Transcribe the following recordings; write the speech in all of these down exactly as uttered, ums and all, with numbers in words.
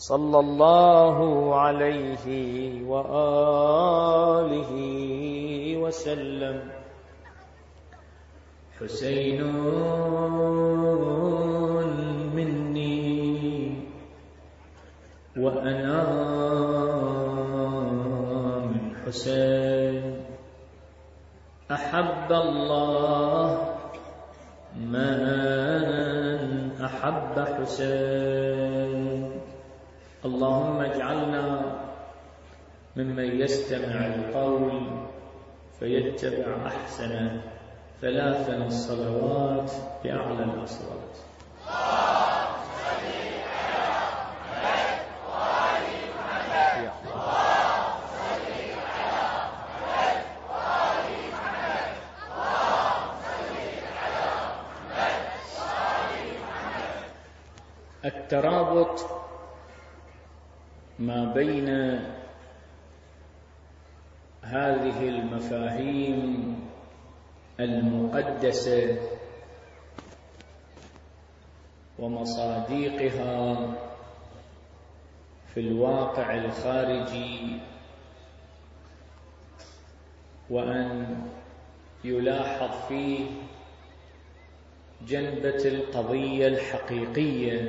صلى الله عليه وآله وسلم. حسين مني وأنا من حسين، أحب الله من أحب حسين. اللهم اجعلنا ممن يستمع القول فيتبع أحسنه. ثلاثا الصلوات بأعلى الأصوات. الترابط ما بين هذه المفاهيم المقدسة ومصاديقها في الواقع الخارجي، وأن يلاحظ فيه جنبة القضية الحقيقية،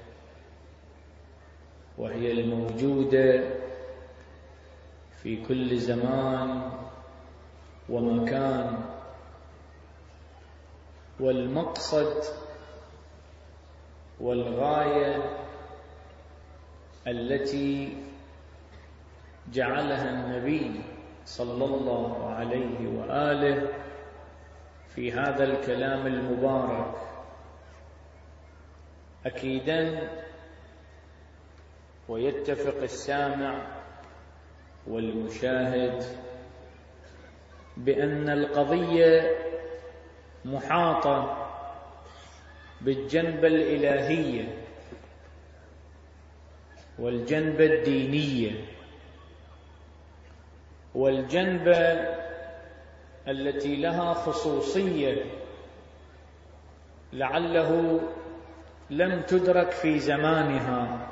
وهي الموجودة في كل زمان ومكان. والمقصد والغاية التي جعلها النبي صلى الله عليه وآله في هذا الكلام المبارك، أكيداً ويتفق السامع والمشاهد بأن القضية محاطة بالجنبة الإلهية والجنبة الدينية والجنبة التي لها خصوصية لعله لم تدرك في زمانها،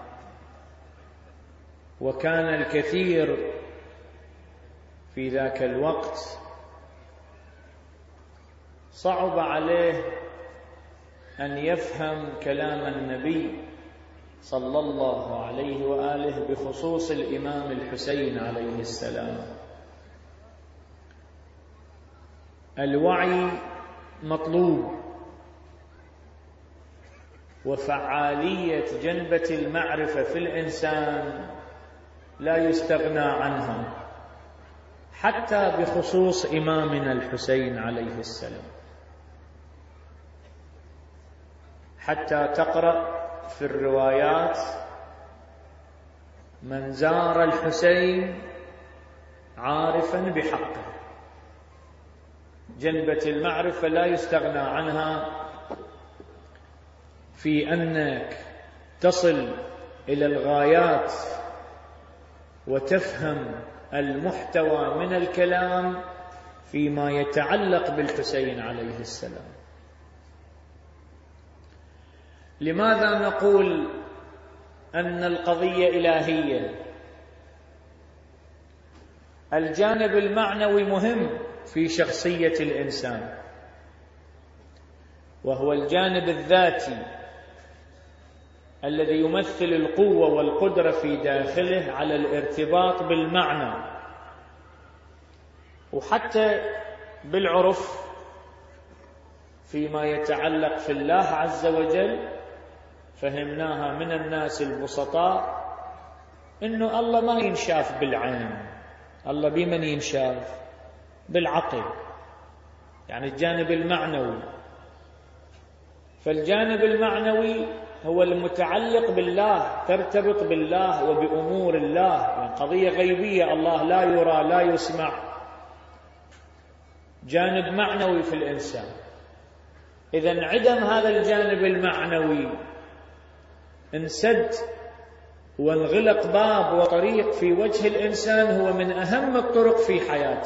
وكان الكثير في ذاك الوقت صعب عليه أن يفهم كلام النبي صلى الله عليه وآله بخصوص الإمام الحسين عليه السلام. الوعي مطلوب، وفعالية جنبة المعرفة في الإنسان لا يستغنى عنها، حتى بخصوص إمامنا الحسين عليه السلام. حتى تقرأ في الروايات: من زار الحسين عارفا بحقه. جنبة المعرفة لا يستغنى عنها في أنك تصل إلى الغايات وتفهم المحتوى من الكلام فيما يتعلق بالحسين عليه السلام. لماذا نقول أن القضية إلهية؟ الجانب المعنوي مهم في شخصية الإنسان، وهو الجانب الذاتي الذي يمثل القوة والقدرة في داخله على الارتباط بالمعنى. وحتى بالعرف فيما يتعلق في الله عز وجل فهمناها من الناس البسطاء إنه الله ما ينشاف بالعين، الله بمن ينشاف؟ بالعقل، يعني الجانب المعنوي. فالجانب المعنوي هو المتعلق بالله، ترتبط بالله وبأمور الله، يعني قضية غيبية، الله لا يرى لا يسمع، جانب معنوي في الإنسان. إذن عدم هذا الجانب المعنوي انسد وانغلق باب وطريق في وجه الإنسان هو من أهم الطرق في حياته،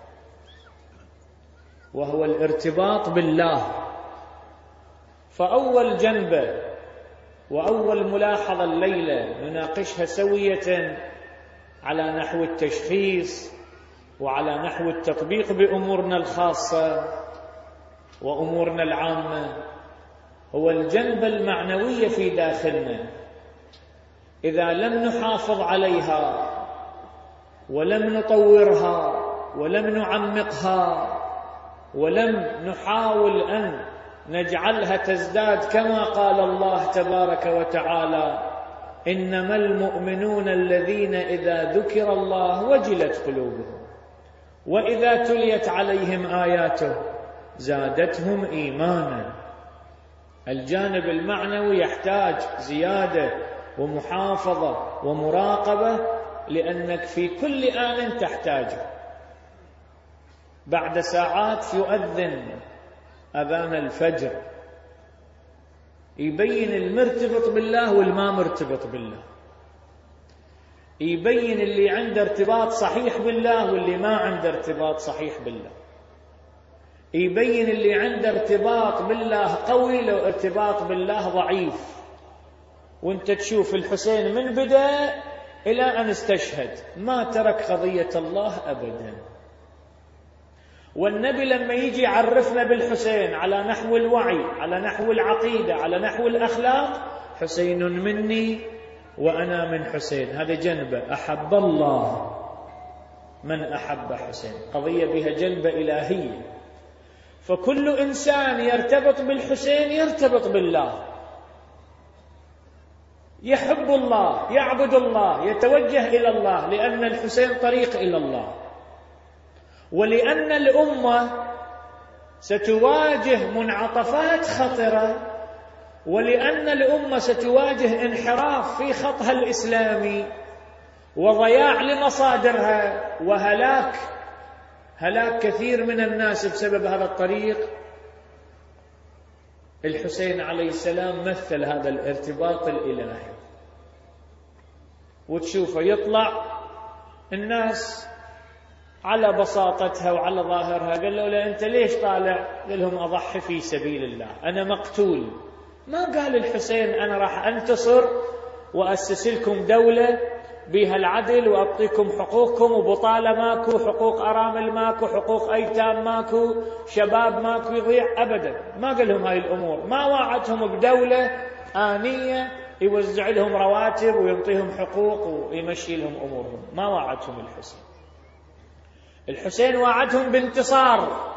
وهو الارتباط بالله. فأول جنبة وأول ملاحظة الليلة نناقشها سوية على نحو التشخيص وعلى نحو التطبيق بأمورنا الخاصة وأمورنا العامة، هو الجنبة المعنوية في داخلنا. إذا لم نحافظ عليها ولم نطورها ولم نعمقها ولم نحاول أن نجعلها تزداد كما قال الله تبارك وتعالى: إنما المؤمنون الذين إذا ذكر الله وجلت قلوبهم وإذا تليت عليهم آياته زادتهم إيمانا. الجانب المعنوي يحتاج زيادة ومحافظة ومراقبة، لأنك في كل آن تحتاجه. بعد ساعات يؤذن أذان الفجر، يبين المرتبط بالله والما مرتبط بالله، يبين اللي عنده ارتباط صحيح بالله واللي ما عنده ارتباط صحيح بالله، يبين اللي عنده ارتباط بالله قوي لو ارتباط بالله ضعيف. وانت تشوف الحسين من بدأ إلى أن استشهد ما ترك قضية الله أبدا. والنبي لما يجي يعرفنا بالحسين على نحو الوعي، على نحو العقيدة، على نحو الأخلاق: حسين مني وأنا من حسين. هذا جنبة أحب الله من أحب حسين، قضية بها جنبة إلهية. فكل إنسان يرتبط بالحسين يرتبط بالله، يحب الله، يعبد الله، يتوجه إلى الله، لأن الحسين طريق إلى الله. ولأن الأمة ستواجه منعطفات خطرة، ولأن الأمة ستواجه انحراف في خطها الإسلامي وضياع لمصادرها وهلاك هلاك كثير من الناس بسبب هذا الطريق. الحسين عليه السلام مثل هذا الارتباط الإلهي، وتشوفه يطلع الناس على بساطتها وعلى ظاهرها، قال له: لا أنت ليش طالع؟ قال لهم: أضحي في سبيل الله، أنا مقتول. ما قال الحسين أنا راح أنتصر وأسس لكم دولة بها العدل وأعطيكم حقوقكم وبطالة ماكو، حقوق أرامل ماكو، حقوق أيتام ماكو، شباب ماكو يضيع. أبدا ما قال لهم هاي الأمور، ما وعدهم بدولة آنية يوزع لهم رواتب ويعطيهم حقوق ويمشي لهم أمورهم، ما وعدهم الحسين. الحسين وعدهم بانتصار،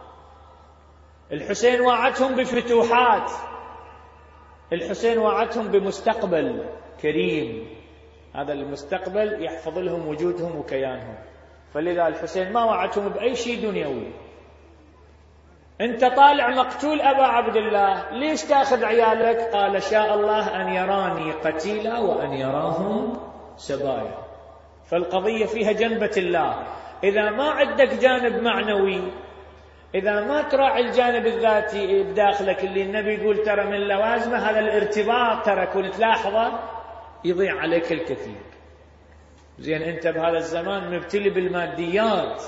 الحسين وعدهم بفتوحات، الحسين وعدهم بمستقبل كريم، هذا المستقبل يحفظ لهم وجودهم وكيانهم. فلذا الحسين ما وعدهم بأي شيء دنيوي. أنت طالع مقتول أبا عبد الله، ليش تأخذ عيالك؟ قال: شاء الله أن يراني قتيلا وأن يراهم سبايا. فالقضية فيها جنبة الله. إذا ما عندك جانب معنوي، إذا ما تراعي الجانب الذاتي بداخلك اللي النبي يقول ترى من لوازمه هذا الارتباط، ترى كنت تلاحظه، يضيع عليك الكثير. زين أنت بهذا الزمان مبتلي بالماديات.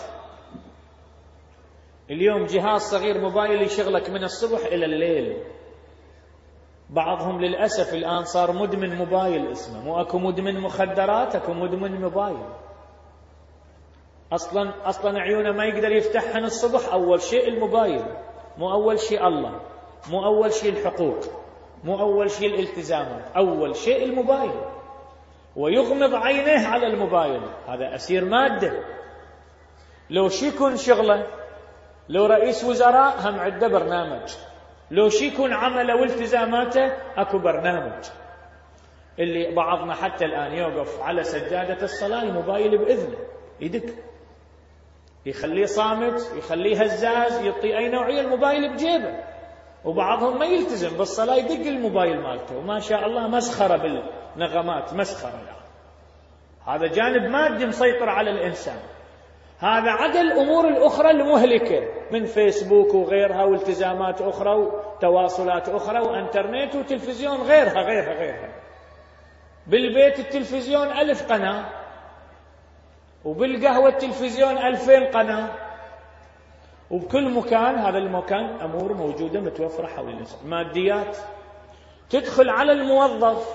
اليوم جهاز صغير موبايل يشغلك من الصبح إلى الليل. بعضهم للأسف الآن صار مدمن موبايل اسمه، مو أكو مدمن مخدرات، أكو مدمن موبايل. أصلا أصلا عيونه ما يقدر يفتحهن الصبح. أول شيء الموبايل، مو أول شيء الله، مو أول شيء الحقوق، مو أول شيء الالتزامات، أول شيء الموبايل. ويغمض عينه على الموبايل، هذا أسير مادة. لو شي يكون شغله، لو رئيس وزراء هم عنده برنامج، لو شي يكون عمله والتزاماته أكو برنامج. اللي بعضنا حتى الآن يوقف على سجادة الصلاة الموبايل بإذنه يدق، يخليه صامت، يخليه هزاز، يعطي أي نوعية، الموبايل بجيبه. وبعضهم ما يلتزم بالصلاة يدق الموبايل مالته، وما شاء الله مسخرة بالنغمات، مسخرة يعني. هذا جانب مادي مسيطر على الإنسان. هذا عدا الأمور الأخرى المهلكة من فيسبوك وغيرها والتزامات أخرى وتواصلات أخرى وإنترنت وتلفزيون غيرها غيرها غيرها. بالبيت التلفزيون ألف قناة، وبالقهوة التلفزيون ألفين قناة، وبكل مكان هذا المكان أمور موجودة متوفرة حول الإنسان. ماديات تدخل على الموظف،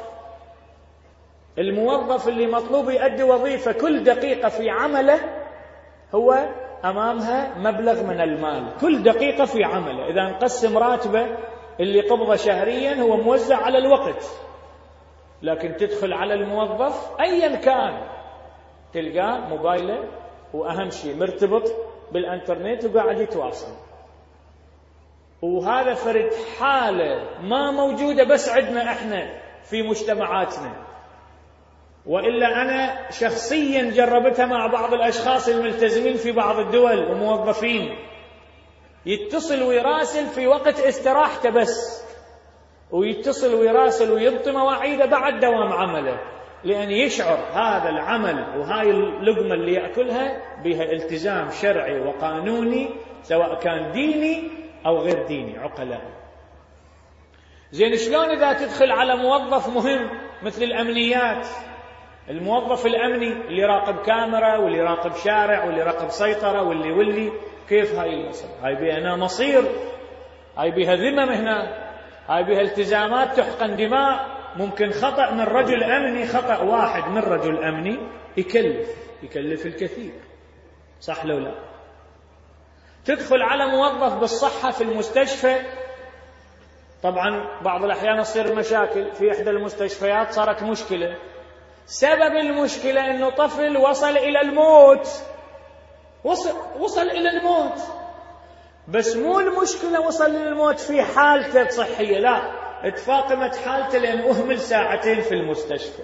الموظف اللي مطلوب يؤدي وظيفة كل دقيقة في عمله هو أمامها مبلغ من المال، كل دقيقة في عمله. إذا نقسم راتبه اللي قبضه شهريا هو موزع على الوقت، لكن تدخل على الموظف أيا كان تلقاه موبايله وأهم شيء مرتبط بالإنترنت وقاعد يتواصل. وهذا فرد حالة ما موجودة بس عندنا احنا في مجتمعاتنا، وإلا أنا شخصيا جربتها مع بعض الأشخاص الملتزمين في بعض الدول وموظفين، يتصل ويراسل في وقت استراحته بس، ويتصل ويراسل ويبطي مواعيده بعد دوام عمله، لأن يشعر هذا العمل وهاي اللقمة اللي يأكلها بها التزام شرعي وقانوني، سواء كان ديني أو غير ديني عقلاء. زين شلون إذا تدخل على موظف مهم مثل الأمنيات، الموظف الأمني اللي يراقب كاميرا واللي يراقب شارع واللي يراقب سيطرة واللي واللي كيف هاي المسألة؟ هاي بها هنا مصير، هاي بها ذمم هنا، هاي بها التزامات تحقن دماء. ممكن خطأ من رجل أمني، خطأ واحد من رجل أمني يكلف يكلف الكثير، صح لو لا؟ تدخل على موظف بالصحة في المستشفى، طبعا بعض الأحيان تصير مشاكل في إحدى المستشفيات، صارت مشكلة، سبب المشكلة أنه طفل وصل إلى الموت، وصل, وصل إلى الموت، بس مو المشكلة وصل إلى الموت في حالته الصحية، لا، اتفاقمت حالته لأن أهمل ساعتين في المستشفى.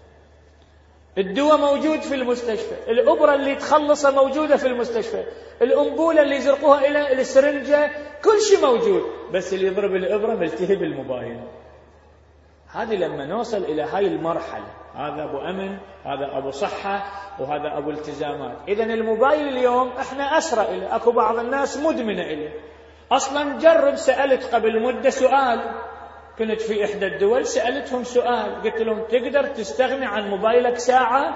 الدواء موجود في المستشفى، الأبرة اللي تخلصها موجودة في المستشفى، الأنبولة اللي يزرقوها إلى السرنجة، كل شيء موجود، بس اللي يضرب الإبرة ملتهب الموبايل. هذه لما نوصل إلى هاي المرحلة، هذا أبو أمن، هذا أبو صحة، وهذا أبو التزامات. إذن الموبايل اليوم إحنا أسرى إليه، أكو بعض الناس مدمنة إليه. أصلا جرب، سألت قبل مدة سؤال، كنت في إحدى الدول سألتهم سؤال، قلت لهم تقدر تستغني عن موبايلك ساعة؟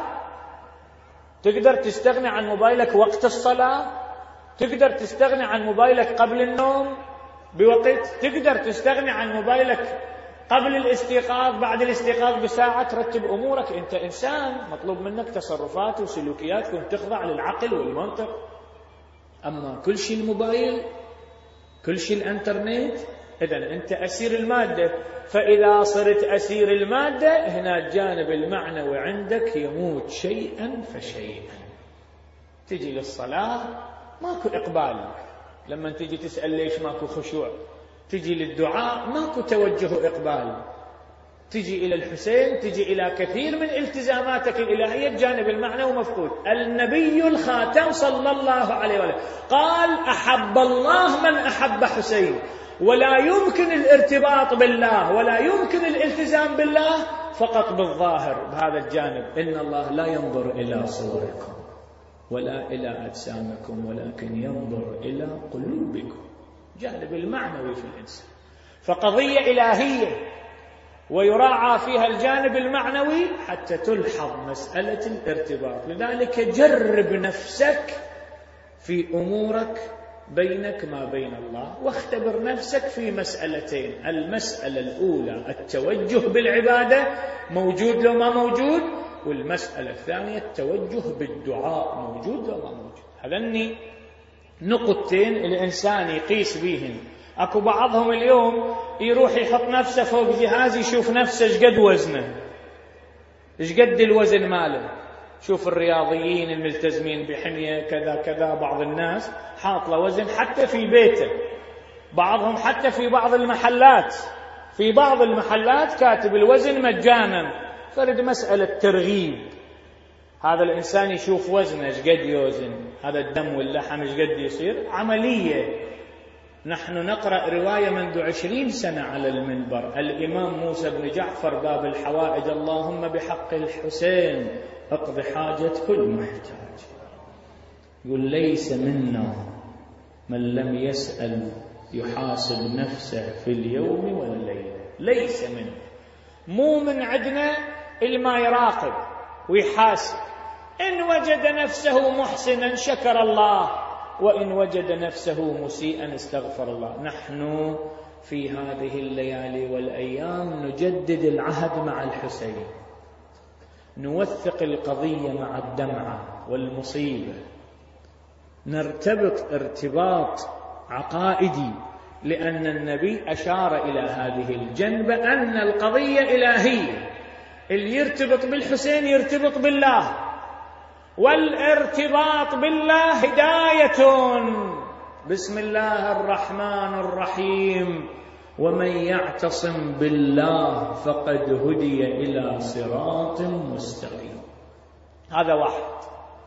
تقدر تستغني عن موبايلك وقت الصلاة؟ تقدر تستغني عن موبايلك قبل النوم بوقت؟ تقدر تستغني عن موبايلك قبل الاستيقاظ، بعد الاستيقاظ بساعة؟ ترتب أمورك، أنت إنسان مطلوب منك تصرفات وسلوكيات كنت تخضع للعقل والمنطق. أما كل شيء الموبايل، كل شيء الانترنت، إذن أنت أسير المادة. فإذا صرت أسير المادة، هنا الجانب المعنوي عندك يموت شيئا فشيئا. تجي للصلاة ماكو إقبال، لما تجي تسأل ليش ماكو خشوع. تجي للدعاء ماكو توجه إقبال. تجي إلى الحسين، تجي إلى كثير من التزاماتك الإلهية، الجانب المعنوي مفقود. النبي الخاتم صلى الله عليه وسلم قال أحب الله من أحب حسين، ولا يمكن الارتباط بالله ولا يمكن الالتزام بالله فقط بالظاهر بهذا الجانب. إن الله لا ينظر إلى صوركم ولا إلى أجسامكم ولكن ينظر إلى قلوبكم، جانب المعنوي في الإنسان. فقضية إلهية ويراعى فيها الجانب المعنوي حتى تلحظ مسألة الارتباط. لذلك جرب نفسك في أمورك بينك ما بين الله، واختبر نفسك في مسألتين. المسألة الأولى التوجه بالعبادة، موجود لو ما موجود، والمسألة الثانية التوجه بالدعاء، موجود لو ما موجود. هذني نقطتين الإنسان يقيس بيهن. أكو بعضهم اليوم يروح يحط نفسه فوق جهاز يشوف نفسه شقد وزنه، شقد الوزن ماله. شوف الرياضيين الملتزمين بحمية كذا كذا، بعض الناس حاط له وزن حتى في بيته، بعضهم حتى في بعض المحلات، في بعض المحلات كاتب الوزن مجانا. فرد مسألة ترغيب، هذا الإنسان يشوف وزنه شقد يوزن، هذا الدم واللحم شقد يصير. عملية. نحن نقرأ رواية منذ عشرين سنة على المنبر، الإمام موسى بن جعفر باب الحوائج، اللهم بحق الحسين اقض حاجة كل محتاج. يقول ليس منا من لم يسأل يحاسب نفسه في اليوم والليلة. ليس منا، مو من عندنا اللي ما يراقب ويحاسب. إن وجد نفسه محسنا شكر الله، وإن وجد نفسه مسيئا استغفر الله. نحن في هذه الليالي والأيام نجدد العهد مع الحسين، نوثق القضية مع الدمعة والمصيبة، نرتبط ارتباط عقائدي، لأن النبي أشار إلى هذه الجنبة أن القضية إلهية، اللي يرتبط بالحسين يرتبط بالله، والارتباط بالله هداية. بسم الله الرحمن الرحيم، ومن يعتصم بالله فقد هدي إلى صراط مستقيم. هذا واحد.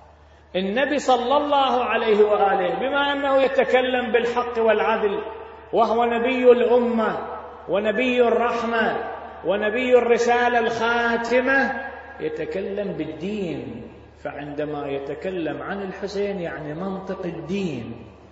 النبي صلى الله عليه وآله بما أنه يتكلم بالحق والعدل، وهو نبي الأمة ونبي الرحمة ونبي الرسالة الخاتمة، يتكلم بالدين. فعندما يتكلم عن الحسين يعني منطق الدين،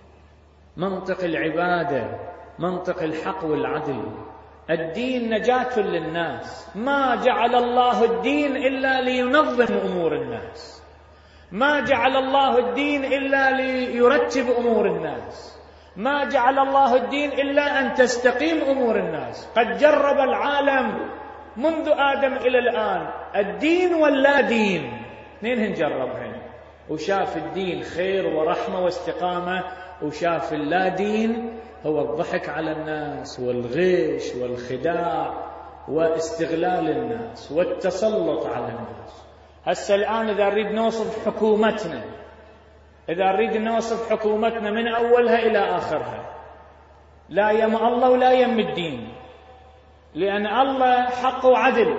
منطق العبادة، منطق الحق والعدل. الدين نجاة للناس، ما جعل الله الدين إلا لينظم أمور الناس، ما جعل الله الدين إلا ليرتب أمور الناس، ما جعل الله الدين إلا أن تستقيم أمور الناس. قد جرب العالم منذ آدم إلى الآن الدين واللا دين، اثنين جربهن، وشاف الدين خير ورحمة واستقامة، وشاف اللا دين هو الضحك على الناس والغش والخداع واستغلال الناس والتسلط على الناس. هسه الآن إذا نريد نوصف حكومتنا، إذا نريد نوصف حكومتنا من أولها إلى آخرها، لا يم الله ولا يم الدين، لأن الله حق وعدل،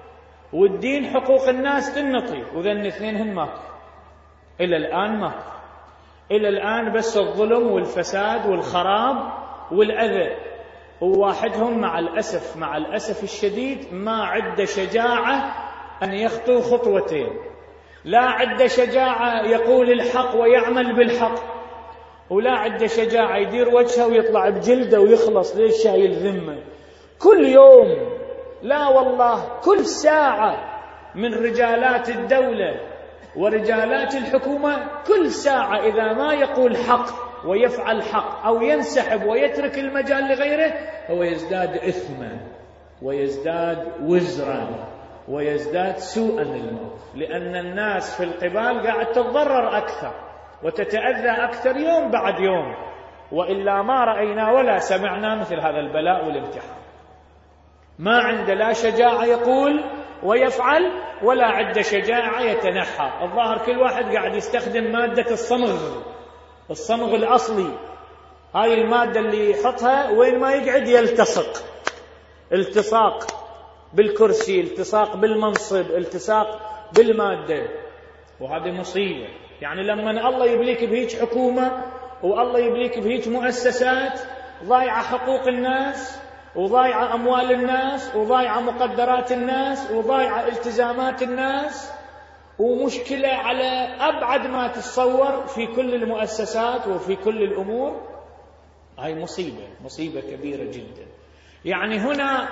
والدين حقوق الناس تنطي، وذن اثنين ماكو إلى الآن، ماكو إلى الآن، بس الظلم والفساد والخراب والأذى. وواحدهم مع الأسف مع الأسف الشديد ما عنده شجاعة أن يخطو خطوتين، لا عنده شجاعة يقول الحق ويعمل بالحق، ولا عنده شجاعة يدير وجهه ويطلع بجلده ويخلص. ليش شايل ذمة؟ كل يوم، لا والله كل ساعة، من رجالات الدولة ورجالات الحكومة كل ساعة إذا ما يقول حق ويفعل حق أو ينسحب ويترك المجال لغيره، هو يزداد إثما ويزداد وزرا ويزداد سوءا للموت، لأن الناس في القبال قاعد تتضرر أكثر وتتأذى أكثر يوم بعد يوم، وإلا ما رأينا ولا سمعنا مثل هذا البلاء والامتحان. ما عنده لا شجاعة يقول ويفعل، ولا عنده شجاعة يتنحى. الظاهر كل واحد قاعد يستخدم مادة الصمغ، الصمغ الأصلي، هاي المادة اللي يحطها وين ما يقعد يلتصق، التصاق بالكرسي، التصاق بالمنصب، التصاق بالمادة، وهذه مصيبة. يعني لما الله يبليك بهيج حكومة والله يبليك بهيج مؤسسات ضايعة حقوق الناس وضايعة أموال الناس وضايعة مقدرات الناس وضايعة التزامات الناس، ومشكلة على أبعد ما تتصور في كل المؤسسات وفي كل الأمور، هاي مصيبة، مصيبة كبيرة جدا. يعني هنا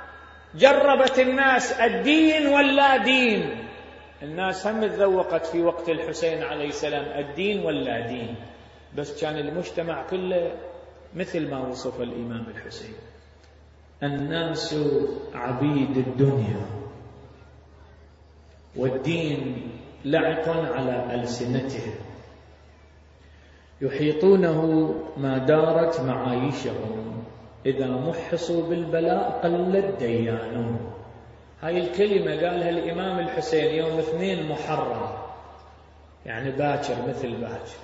جربت الناس الدين واللا دين. الناس هم تذوقت في وقت الحسين عليه السلام الدين واللا دين، بس كان المجتمع كله مثل ما وصف الإمام الحسين: الناس عبيد الدنيا والدين لعق على ألسنتهم، يحيطونه ما دارت معايشهم، إذا محصوا بالبلاء قلت ديانهم. هاي الكلمة قالها الإمام الحسين يوم اثنين محرم، يعني باكر مثل باكر،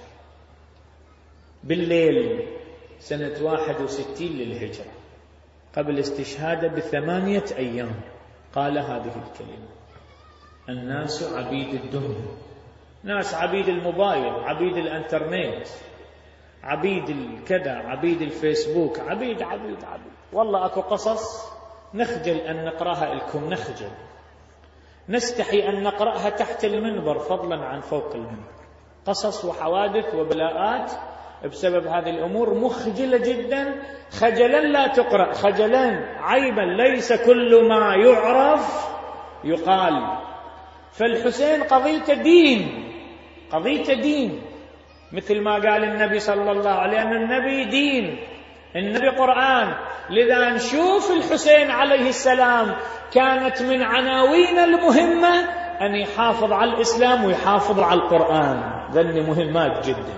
بالليل سنة واحد وستين للهجرة، قبل استشهاده بثمانية أيام، قال هذه الكلمة: الناس عبيد الدنيا. ناس عبيد الموبايل، عبيد الانترنت، عبيد الكذا، عبيد الفيسبوك، عبيد عبيد عبيد. والله أكو قصص نخجل أن نقرأها لكم، نخجل، نستحي أن نقرأها تحت المنبر فضلا عن فوق المنبر. قصص وحوادث وبلاءات بسبب هذه الأمور مخجلة جدا، خجلا لا تقرأ، خجلا عيبا، ليس كل ما يعرف يقال. فالحسين قضية دين، قضية دين، مثل ما قال النبي صلى الله عليه وسلم: النبي دين، النبي قرآن. لذا نشوف الحسين عليه السلام كانت من عناوين المهمة أن يحافظ على الإسلام ويحافظ على القرآن. ذني مهمات جدا،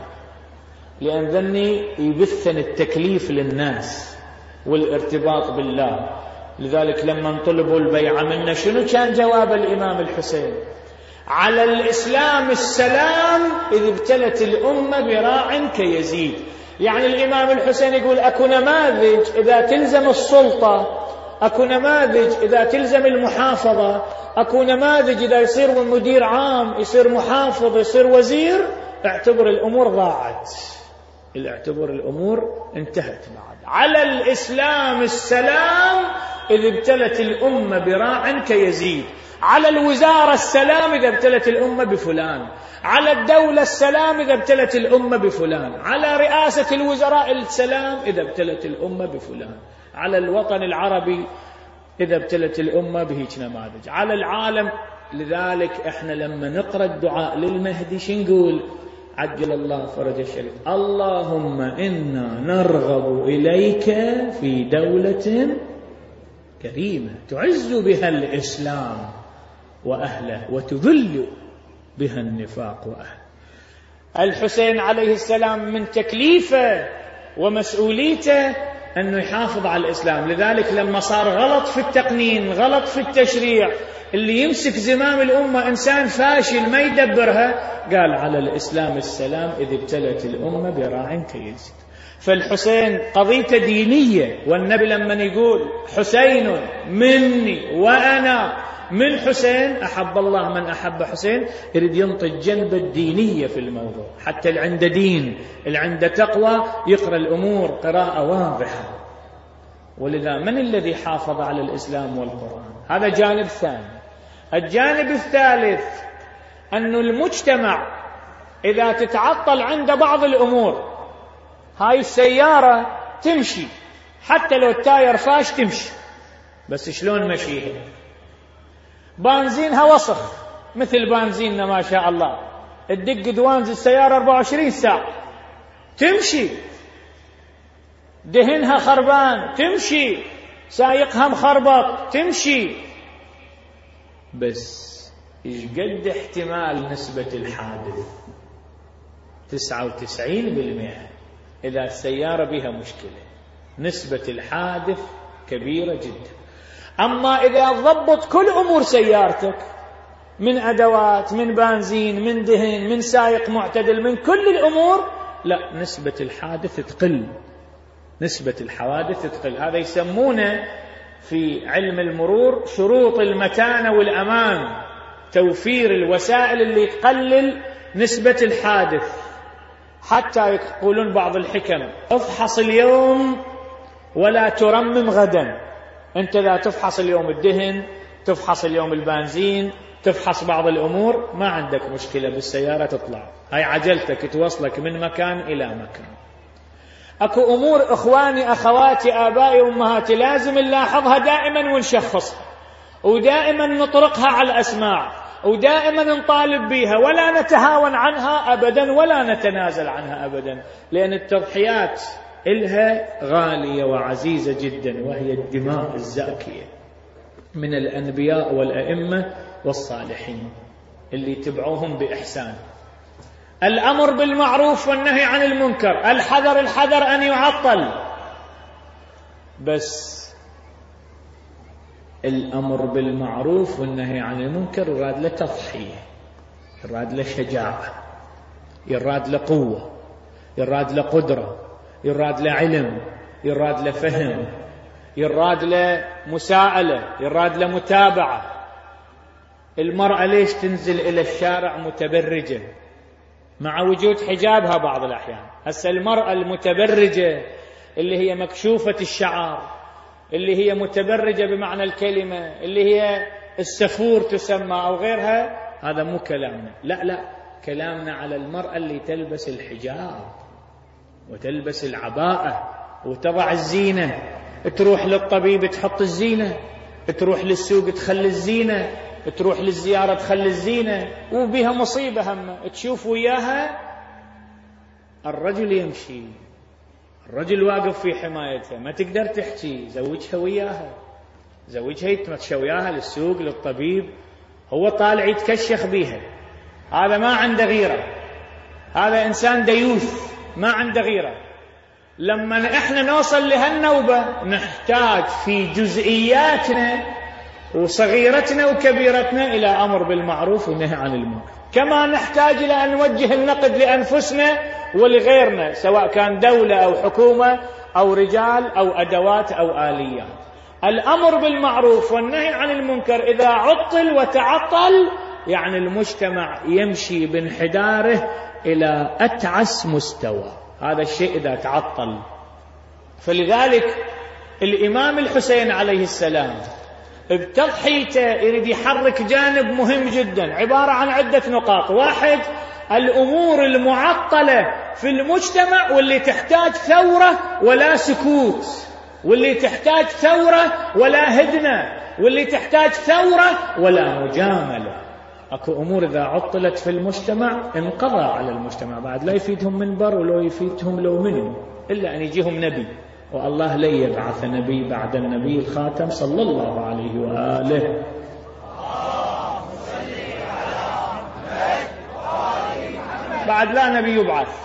لأن ذني يبثن التكليف للناس والارتباط بالله. لذلك لما طلبوا البيعة منا شنو كان جواب الإمام الحسين؟ على الإسلام السلام إذ ابتلت الأمة براع كيزيد. يعني الإمام الحسين يقول أكو نماذج إذا تلزم السلطة، أكو نماذج إذا تلزم المحافظة، أكو نماذج إذا يصير مدير عام، يصير محافظ، يصير وزير، اعتبر الأمور ضاعت، اعتبر الأمور انتهت بعد. على الإسلام السلام إذ ابتلت الأمة براع كيزيد. على الوزارة السلام إذا ابتلت الأمة بفلان. على الدولة السلام إذا ابتلت الأمة بفلان. على رئاسة الوزراء السلام إذا ابتلت الأمة بفلان. على الوطن العربي إذا ابتلت الأمة بهيج نماذج. على العالم. لذلك إحنا لما نقرأ الدعاء للمهدي شنقول؟ عجل الله فرج الشريف، اللهم إنا نرغب إليك في دولة كريمة تعز بها الإسلام وأهله وتذل بها النفاق وأهله. الحسين عليه السلام من تكليفه ومسؤوليته أنه يحافظ على الإسلام. لذلك لما صار غلط في التقنين، غلط في التشريع، اللي يمسك زمام الأمة إنسان فاشل ما يدبرها، قال على الإسلام السلام إذ ابتلت الأمة براع كيزيد. فالحسين قضيته دينية، والنبي لما يقول حسين مني وأنا من حسين أحب الله من أحب حسين، يريد ينطي الجنبة الدينية في الموضوع، حتى اللي عنده دين اللي عنده تقوى يقرأ الأمور قراءة واضحة. ولذا من الذي حافظ على الإسلام والقرآن؟ هذا جانب ثاني. الجانب الثالث أن المجتمع إذا تتعطل عند بعض الأمور، هاي السيارة تمشي حتى لو التاير فاش تمشي، بس شلون مشيها؟ بنزينها وسخ مثل بنزيننا ما شاء الله، تدق دوانز السيارة أربعة وعشرين ساعة تمشي، دهنها خربان تمشي، سايقها مخربط تمشي. بس إيش قد احتمال نسبة الحادث؟ تسعة وتسعين بالمئة إذا السيارة بها مشكلة، نسبة الحادث كبيرة جدا. أما إذا ضبط كل أمور سيارتك من أدوات، من بنزين، من دهن، من سائق معتدل، من كل الأمور، لا، نسبة الحادث تقل، نسبة الحوادث تقل. هذا يسمونه في علم المرور شروط المتانة والأمان، توفير الوسائل اللي تقلل نسبة الحادث. حتى يقولون بعض الحكم افحص اليوم ولا ترمم غدا. أنت لا تفحص اليوم الدهن، تفحص اليوم البنزين، تفحص بعض الأمور، ما عندك مشكلة بالسيارة تطلع، هاي عجلتك توصلك من مكان إلى مكان. أكو أمور إخواني أخواتي آبائي وأمهاتي لازم نلاحظها دائما ونشخصها، ودائما نطرقها على الأسماع، ودائما نطالب بها، ولا نتهاون عنها أبدا ولا نتنازل عنها أبدا، لأن التضحيات إلها غالية وعزيزة جدا، وهي الدماء الزاكية من الأنبياء والأئمة والصالحين اللي تبعوهم بإحسان. الأمر بالمعروف والنهي عن المنكر، الحذر الحذر أن يعطل، بس الأمر بالمعروف والنهي عن المنكر يراد له تضحية، يراد له شجاعة، يراد له قوة، يراد له قدرة، يراد له علم، يراد له فهم، يراد له مساءلة، يراد له متابعة. المرأة ليش تنزل إلى الشارع متبرجة مع وجود حجابها بعض الأحيان؟ هسه المرأة المتبرجة اللي هي مكشوفة الشعر، اللي هي متبرجة بمعنى الكلمة، اللي هي السفور تسمى أو غيرها، هذا مو كلامنا. لا لا، كلامنا على المرأة اللي تلبس الحجاب وتلبس العباءة وتضع الزينة، تروح للطبيب تحط الزينة، تروح للسوق تخلي الزينة، تروح للزيارة تخلي الزينة، وبها مصيبة هم تشوف وياها الرجل يمشي، الرجل واقف في حمايتها، ما تقدر تحكي، زوجها وياها، زوجها يتمشى وياها للسوق للطبيب، هو طالع يتكشخ بيها، هذا ما عنده غيرة، هذا إنسان ديوث ما عنده غيرة. لما إحنا نوصل لهالنوبة نحتاج في جزئياتنا وصغيرتنا وكبيرتنا إلى أمر بالمعروف ونهي عن المنكر، كما نحتاج إلى أن نوجه النقد لأنفسنا ولغيرنا، سواء كان دولة أو حكومة أو رجال أو أدوات أو آليات. الأمر بالمعروف والنهي عن المنكر إذا عطل وتعطل يعني المجتمع يمشي بانحداره إلى أتعس مستوى، هذا الشيء إذا تعطل. فلذلك الإمام الحسين عليه السلام بتضحيته يريد يحرك جانب مهم جدا عبارة عن عدة نقاط. واحد، الأمور المعطلة في المجتمع واللي تحتاج ثورة ولا سكوت، واللي تحتاج ثورة ولا هدنة، واللي تحتاج ثورة ولا مجاملة. أكو أمور إذا عطلت في المجتمع انقضى على المجتمع، بعد لا يفيدهم منبر ولو يفيدهم لو منهم إلا أن يجيهم نبي، والله لن يبعث نبي بعد النبي الخاتم صلى الله عليه وآله. بعد لا نبي يبعث،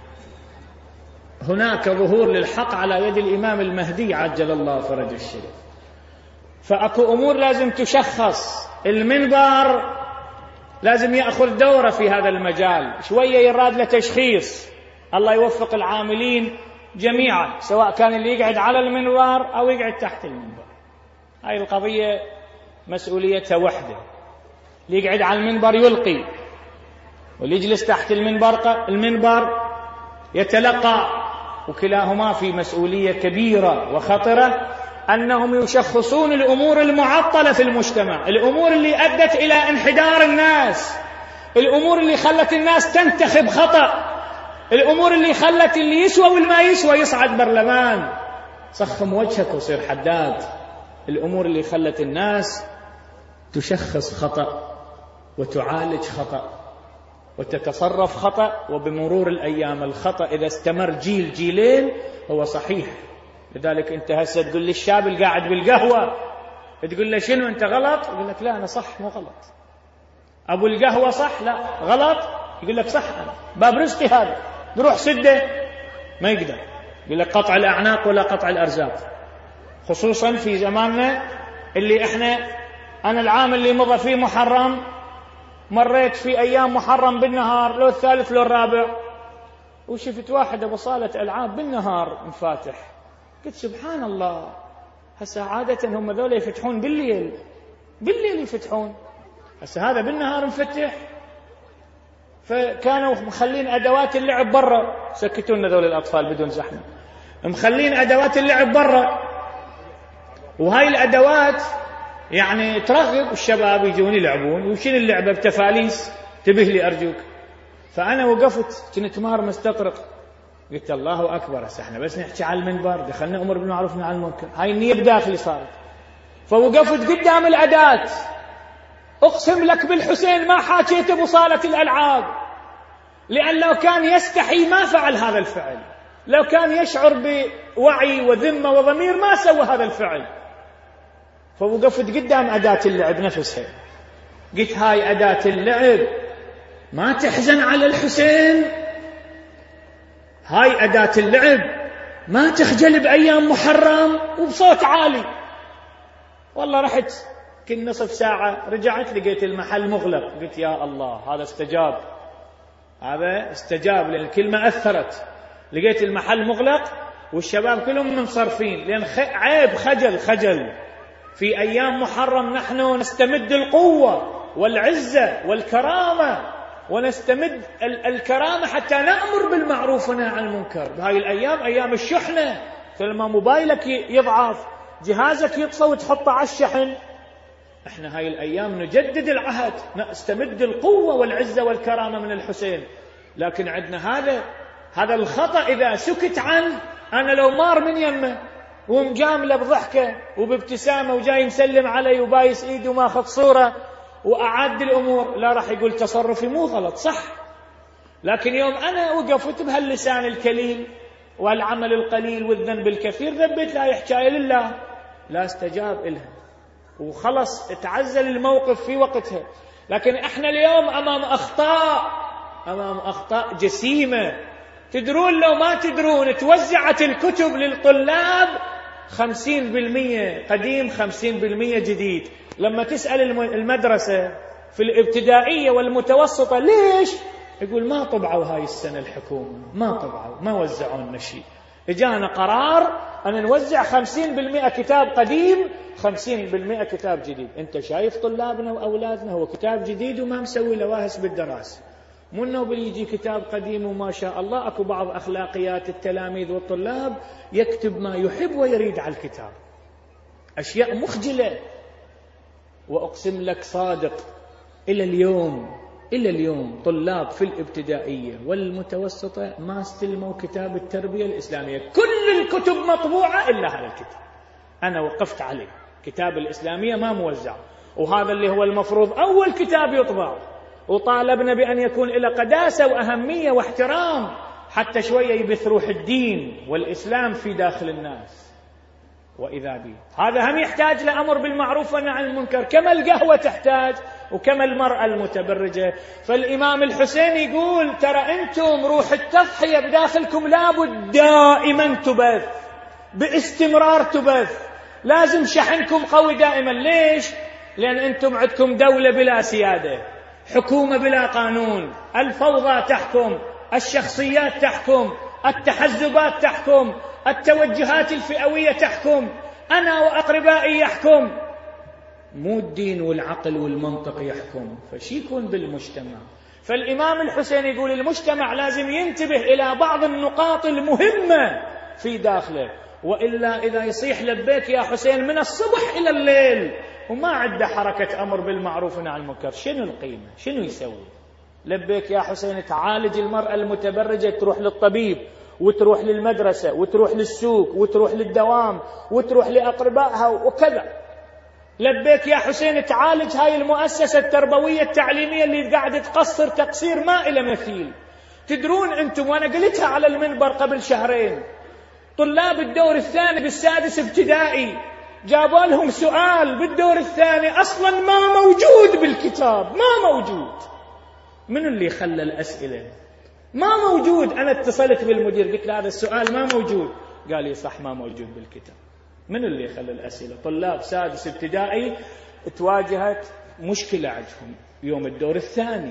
هناك ظهور للحق على يد الإمام المهدي عجل الله فرج الشريف. فأكو أمور لازم تشخص، المنبر لازم يأخذ دورة في هذا المجال، شوية يراد له تشخيص. الله يوفق العاملين جميعا، سواء كان اللي يقعد على المنبر أو يقعد تحت المنبر، هاي القضية مسؤوليتها وحده. اللي يقعد على المنبر يلقي، واللي يجلس تحت المنبر المنبر يتلقى، وكلاهما في مسؤولية كبيرة وخطرة، أنهم يشخصون الأمور المعطلة في المجتمع، الأمور اللي أدت إلى انحدار الناس، الأمور اللي خلت الناس تنتخب خطأ، الأمور اللي خلت اللي يسوى والما يسوى يصعد برلمان. صخم وجهك وصير حداد. الأمور اللي خلت الناس تشخص خطأ وتعالج خطأ وتتصرف خطأ، وبمرور الأيام الخطأ إذا استمر جيل جيلين هو صحيح. لذلك أنت هسه تقول للشاب القاعد بالقهوة، تقول له شنو أنت غلط؟ يقول لك لا أنا صح مو غلط. أبو القهوة صح؟ لا غلط. يقول لك صح أنا باب رزقي هذا، نروح سده ما يقدر. يقول لك قطع الأعناق ولا قطع الأرزاق، خصوصا في زماننا اللي إحنا أنا العام اللي مضى فيه محرم مريت في أيام محرم بالنهار لو الثالث لو الرابع، وشفت واحد أبو صالة ألعاب بالنهار مفاتح، قلت سبحان الله، هسه عادة هم ذولا يفتحون بالليل، بالليل يفتحون، هسه هذا بالنهار مفتح. فكانوا مخلين أدوات اللعب برا، سكتونا ذول الأطفال بدون زحمة، مخلين أدوات اللعب برا، وهاي الأدوات يعني ترغب الشباب يجون يلعبون. وشين اللعبة؟ بتفاليس، تبه لي أرجوك. فأنا وقفت كنت مار مستطرق، قلت الله أكبر، هسه احنا بس نحكي على المنبر، دخلنا أمر بالمعروف ونهي عن المنكر، هاي النية بداخلي صارت. فوقفت قدام الأداة، أقسم لك بالحسين ما حاكيت بصالة الألعاب، لأن لو كان يستحي ما فعل هذا الفعل، لو كان يشعر بوعي وذمة وضمير ما سوى هذا الفعل. فوقفت قدام أداة اللعب نفسها، قلت هاي أداة اللعب ما تحزن على الحسين، هاي أداة اللعب ما تخجل بأيام محرم. وبصوت عالي والله رحت كل نصف ساعة، رجعت لقيت المحل مغلق، قلت يا الله هذا استجاب، هذا استجاب لأن الكلمة أثرت. لقيت المحل مغلق والشباب كلهم منصرفين، لأن عيب خجل خجل في أيام محرم نحن نستمد القوة والعزة والكرامة، ونستمد الكرامة حتى نأمر بالمعروف ونهي عن المنكر. بهاي الأيام أيام الشحنة، فلما موبايلك يضعف، جهازك يطفى وتحطه على الشحن، احنا هاي الأيام نجدد العهد، نستمد القوة والعزة والكرامة من الحسين. لكن عندنا هذا هذا الخطأ إذا سكت عنه، أنا لو مار من يمه ومجامله بضحكة وبابتسامة وجاي مسلم علي وبايس إيده وماخذ صورة وأعاد الأمور، لا راح يقول تصرفي مو غلط صح. لكن يوم أنا وقفت بهاللسان الكليل والعمل القليل والذنب الكثير، ذبت لها حكاية لله، لا استجاب إلها وخلص تعزل الموقف في وقتها. لكن احنا اليوم أمام أخطاء أمام أخطاء جسيمة. تدرون لو ما تدرون توزعت الكتب للطلاب خمسين بالمئة قديم خمسين بالمئة جديد. لما تسأل المدرسة في الابتدائية والمتوسطة ليش؟ يقول ما طبعوا هاي السنة الحكومة، ما طبعوا، ما وزعوا لنا شيء، اجانا قرار أن نوزع خمسين بالمئة كتاب قديم خمسين بالمئة كتاب جديد. انت شايف طلابنا وأولادنا هو كتاب جديد وما مسوي لواهس بالدراسة، مو انه بيجي كتاب قديم وما شاء الله اكو بعض اخلاقيات التلاميذ والطلاب يكتب ما يحب ويريد على الكتاب، اشياء مخجلة. واقسم لك صادق الى اليوم الى اليوم طلاب في الابتدائية والمتوسطة ما استلموا كتاب التربية الإسلامية، كل الكتب مطبوعة الا هذا الكتاب. انا وقفت عليه، كتاب الإسلامية ما موزع، وهذا اللي هو المفروض اول كتاب يطبع، وطالبنا بأن يكون له قداسة وأهمية واحترام حتى شوية يبث روح الدين والإسلام في داخل الناس. وإذا بي هذا هم يحتاج لأمر بالمعروف والنهي عن المنكر كما القهوة تحتاج وكما المرأة المتبرجة. فالإمام الحسين يقول ترى أنتم روح التضحية بداخلكم لابد دائما تبث، باستمرار تبث، لازم شحنكم قوي دائما. ليش؟ لأن أنتم عندكم دولة بلا سيادة، حكومة بلا قانون، الفوضى تحكم، الشخصيات تحكم، التحزبات تحكم، التوجهات الفئوية تحكم، أنا وأقربائي يحكم، مو الدين والعقل والمنطق يحكم. فشي يكون بالمجتمع. فالإمام الحسين يقول المجتمع لازم ينتبه إلى بعض النقاط المهمة في داخله، وإلا إذا يصيح لبيك يا حسين من الصبح إلى الليل وما عنده حركة أمر بالمعروف والنهي عن المنكر، شنو القيمة؟ شنو يسوي؟ لبيك يا حسين تعالج المرأة المتبرجة، تروح للطبيب وتروح للمدرسة وتروح للسوق وتروح للدوام وتروح لأقربائها وكذا. لبيك يا حسين تعالج هاي المؤسسة التربوية التعليمية اللي قاعدة تقصر تقصير ما إلى مثيل. تدرون أنتم، وأنا قلتها على المنبر قبل شهرين، طلاب الدور الثاني بالسادس ابتدائي جابوا لهم سؤال بالدور الثاني أصلا ما موجود بالكتاب، ما موجود. من اللي خلى الأسئلة؟ ما موجود. أنا اتصلت بالمدير قلت له هذا السؤال ما موجود، قال لي صح ما موجود بالكتاب. من اللي خلى الأسئلة؟ طلاب سادس ابتدائي تواجهت مشكلة عندهم يوم الدور الثاني،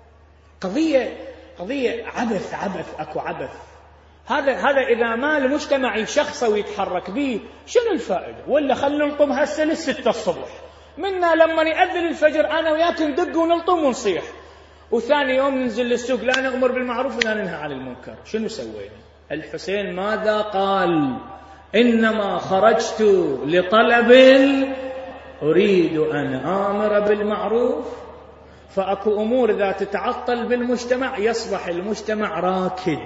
قضية قضية عبث عبث أكو عبث. هذا هذا إذا ما المجتمع يشخصه ويتحرك به شنو الفائدة؟ ولا خلنا نلطم هسه للستة الصبح، منا لما يأذن الفجر أنا وياك ندق ونلطم ونصيح، وثاني يوم ننزل للسوق لا نأمر بالمعروف ولا ننهى عن المنكر. شنو سوينا؟ الحسين ماذا قال؟ إنما خرجت لطلب أريد أن آمر بالمعروف. فأكو أمور إذا تتعطل بالمجتمع يصبح المجتمع راكد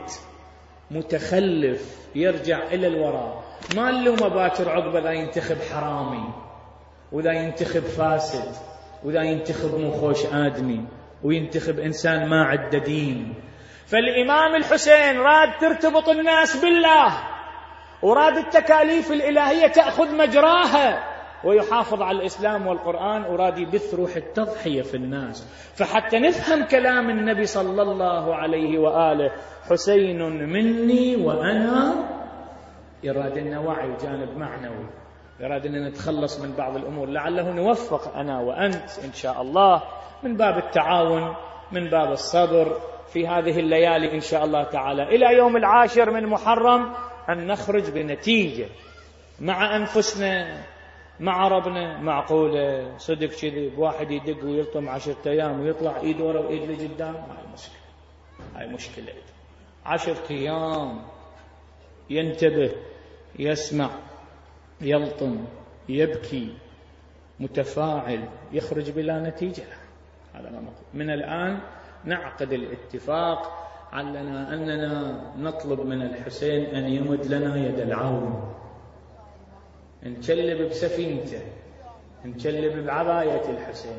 متخلف يرجع إلى الوراء. ما اللوم باكر عقبة ذا ينتخب حرامي وذا ينتخب فاسد وذا ينتخب مو خوش آدمي وينتخب إنسان ما عنده دين. فالإمام الحسين راد ترتبط الناس بالله، وراد التكاليف الإلهية تأخذ مجراها، ويحافظ على الإسلام والقرآن، وراد يبث روح التضحية في الناس. فحتى نفهم كلام النبي صلى الله عليه وآله حسين مني وأنا، يراد لنا وعي وجانب معنوي، يراد أن نتخلص من بعض الأمور لعله نوفق أنا وأنت إن شاء الله من باب التعاون، من باب الصبر في هذه الليالي إن شاء الله تعالى، إلى يوم العاشر من محرم أن نخرج بنتيجة مع أنفسنا مع ربنا معقولة. صدق كذب واحد يدق ويلطم عشرة أيام ويطلع إيد ورا وإيد لقدام، هاي مشكلة، هاي مشكلة. عشرة أيام ينتبه، يسمع، يلطم، يبكي، متفاعل، يخرج بلا نتيجة. هذا ما نقول. من الآن نعقد الاتفاق علنا أننا نطلب من الحسين أن يمد لنا يد العون، نكلب بسفينته، نكلب بعباية الحسين،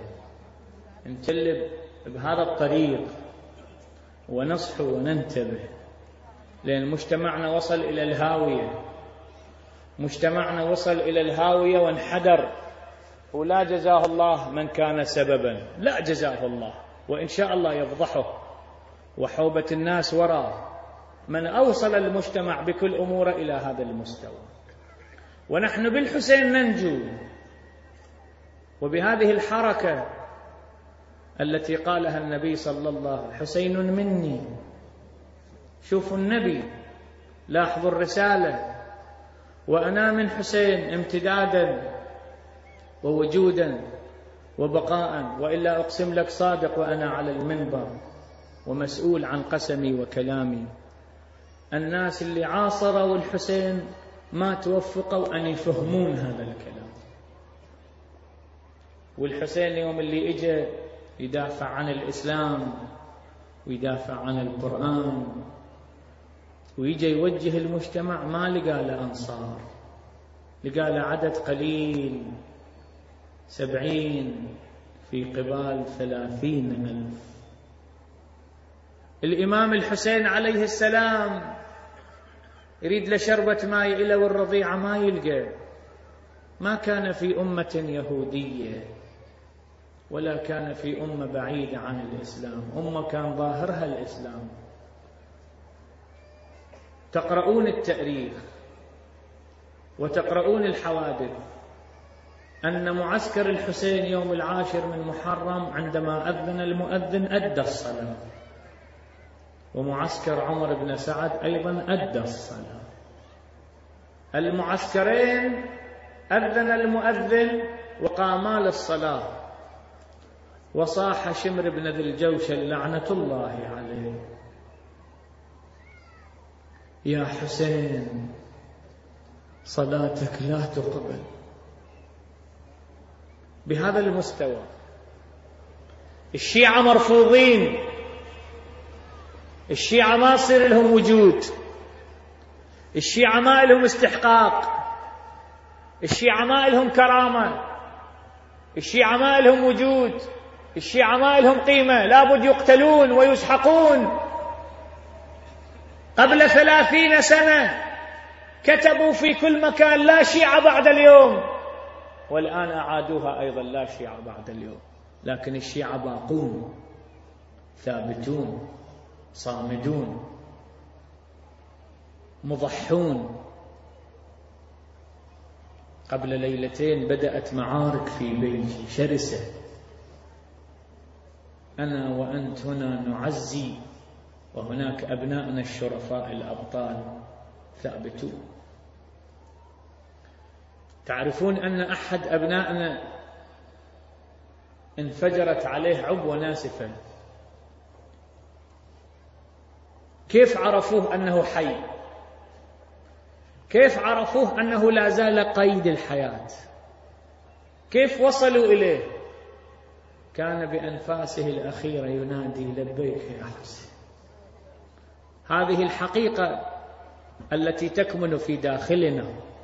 نكلب بهذا الطريق، ونصحو وننتبه. لأن مجتمعنا وصل إلى الهاوية، مجتمعنا وصل إلى الهاوية وانحدر، ولا جزاه الله من كان سببا، لا جزاه الله، وإن شاء الله يفضحه وحوبة الناس وراء من أوصل المجتمع بكل أموره إلى هذا المستوى. ونحن بالحسين ننجو، وبهذه الحركة التي قالها النبي صلى الله عليه وسلم: حسين مني. شوفوا النبي، لاحظوا الرسالة: وأنا من حسين امتدادا ووجودا وبقاء، وإلا أقسم لك صادق وأنا على المنبر ومسؤول عن قسمي وكلامي. الناس اللي عاصروا الحسين ما توفقوا أن يفهمون هذا الكلام. والحسين يوم اللي إجا يدافع عن الإسلام ويدافع عن القرآن ويجي يوجه المجتمع، ما لقى له أنصار، لقى له عدد قليل، سبعين في قبال ثلاثين ألف. الإمام الحسين عليه السلام يريد لشربة ماء إلى والرضيعة ما يلقى. ما كان في أمة يهودية ولا كان في أمة بعيدة عن الإسلام، أمة كان ظاهرها الإسلام. تقرؤون التاريخ وتقرؤون الحوادث أن معسكر الحسين يوم العاشر من محرم عندما أذن المؤذن أدى الصلاة، ومعسكر عمر بن سعد أيضا أدى الصلاة. المعسكرين أذن المؤذن وقاما للصلاة، وصاح شمر بن ذي الجوشن لعنة الله عليه: يا حسين صلاتك لا تقبل. بهذا المستوى الشيعة مرفوضين، الشيعة ما يصير لهم وجود، الشيعة ما لهم استحقاق، الشيعة ما لهم كرامة، الشيعة ما لهم وجود، الشيعة ما لهم قيمة، لابد يقتلون ويسحقون. قبل ثلاثين سنة كتبوا في كل مكان: لا شيعة بعد اليوم، والآن أعادوها أيضا: لا شيعة بعد اليوم. لكن الشيعة باقون، ثابتون، صامدون، مضحون. قبل ليلتين بدأت معارك في بيتي شرسة، أنا وأنت هنا نعزي، وهناك أبناءنا الشرفاء الأبطال ثابتون. تعرفون أن أحد أبنائنا انفجرت عليه عبوة ناسفة، كيف عرفوه أنه حي؟ كيف عرفوه أنه لا زال قيد الحياة؟ كيف وصلوا إليه؟ كان بأنفاسه الأخيرة ينادي: لبيك يا حسين. هذه الحقيقة التي تكمن في داخلنا.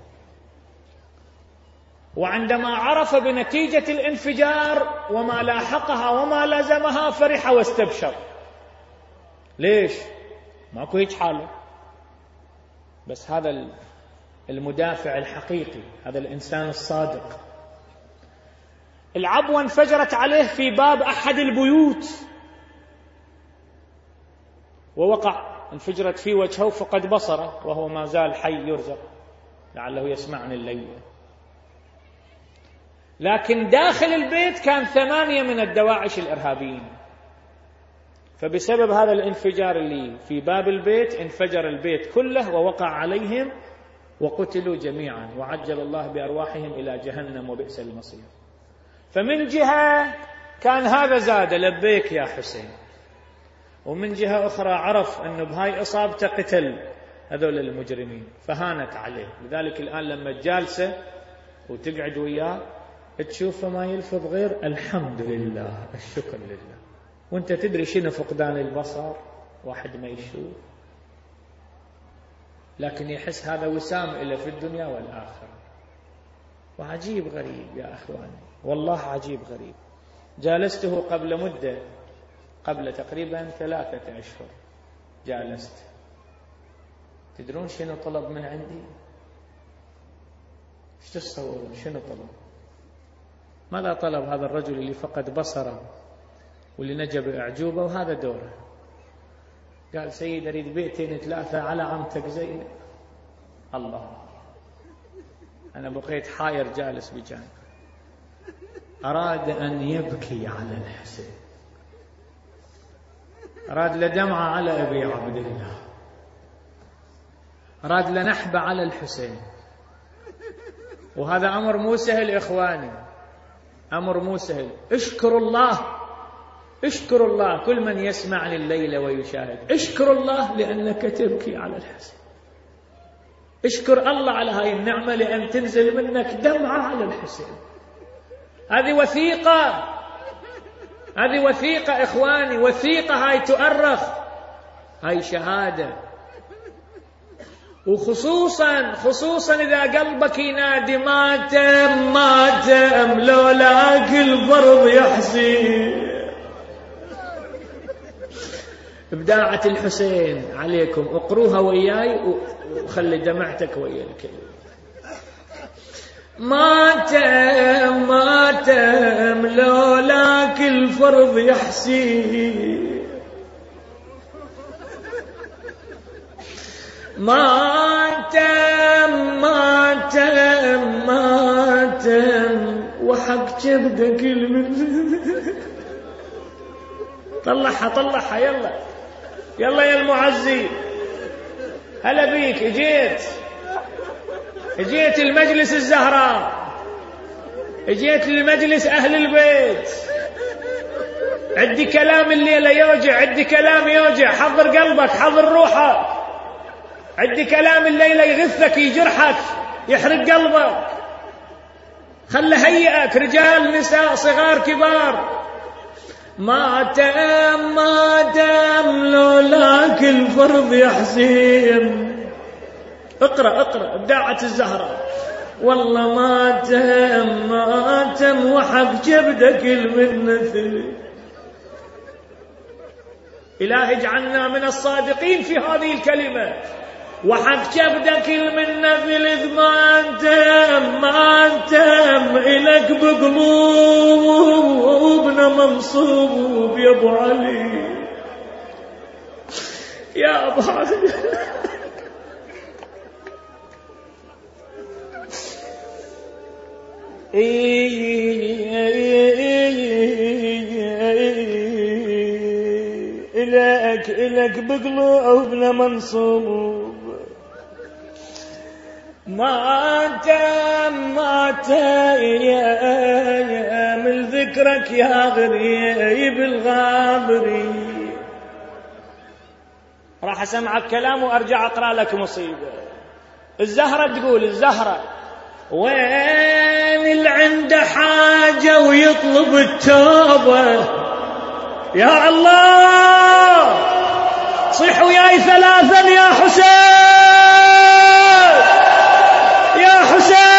وعندما عرف بنتيجة الانفجار وما لاحقها وما لازمها فرح واستبشر. ليش؟ ماكو هيك حاله، بس هذا المدافع الحقيقي، هذا الإنسان الصادق. العبوة انفجرت عليه في باب أحد البيوت، ووقع، انفجرت في وجهه، فقد بصره وهو ما زال حي يرزق، لعله يسمعني الليلة. لكن داخل البيت كان ثمانية من الدواعش الإرهابيين، فبسبب هذا الانفجار اللي في باب البيت انفجر البيت كله ووقع عليهم وقتلوا جميعا، وعجل الله بأرواحهم إلى جهنم وبئس المصير. فمن جهة كان هذا زاد لبيك يا حسين، ومن جهة أخرى عرف أنه بهاي إصابته قتل هذول المجرمين، فهانت عليه. لذلك الآن لما جالسة وتقعد وياه تشوفه ما يلفظ غير الحمد لله، الشكر لله. وانت تدري شنو فقدان البصر؟ واحد ما يشوف، لكن يحس هذا وسام إلى في الدنيا والآخرة. وعجيب غريب يا أخواني، والله عجيب غريب. جالسته قبل مدة، قبل تقريبا ثلاثة أشهر جالست، تدرون شنو طلب من عندي؟ ايش تتصورون شنو طلب؟ ماذا طلب هذا الرجل اللي فقد بصره واللي نجب اعجوبه وهذا دوره؟ قال سيد اريد بيتين ثلاثه على عمتك زينب. الله، انا بقيت حاير جالس بجانب. اراد ان يبكي على الحسين، اراد لدمعه على ابي عبد الله، اراد لنحبه على الحسين. وهذا امر مو سهل اخواني، امر مو سهل. اشكروا الله، اشكروا الله، كل من يسمعني الليلة ويشاهد، اشكر الله لأنك تبكي على الحسين. اشكر الله على هاي النعمة لأن تنزل منك دمعة على الحسين. هذه وثيقة، هذه وثيقة إخواني، وثيقة هاي تؤرخ، هاي شهادة. وخصوصا خصوصا إذا قلبك ينادي ماتم ماتم لولاك الفرض يحسين. إبداعة الحسين عليكم، اقروها وياي وخلي دمعتك ويا الكلمة. ماتم ماتم لولاك الفرض يحسين، ماتم ماتم ماتم وحق جبدك المن. طلعها طلعها يلا يلا يا المعزي، هلا بيك. اجيت اجيت المجلس الزهراء، اجيت لمجلس اهل البيت. عندي كلام الليله يوجع، عندي كلام يوجع، حضر قلبك حضر روحك. عندي كلام الليله يغثك يجرحك يحرق قلبك. خل هيئك، رجال نساء صغار كبار. ماتم ماتم لولاك الفرض يا حسين. اقرأ اقرأ إبداعة الزهراء. والله ماتم ماتم وحق جبدك المنثل. إلهي اجعلنا من الصادقين في هذه الكلمة. وحق جبدك المنثل إذ ماتم ماتم إلك بقلوبنا منصوب يا أبو علي يا أبو علي. إلك إلك بقلوبنا منصوب. ماتم ماتم يا من ذكرك يا غريب الغابري. راح أسمعك كلام وأرجع أقرأ لك مصيبة. الزهرة تقول، الزهرة وين اللي عنده حاجة ويطلب التوبة؟ يا الله صيح وياي ثلاثا يا حسين يا حسين.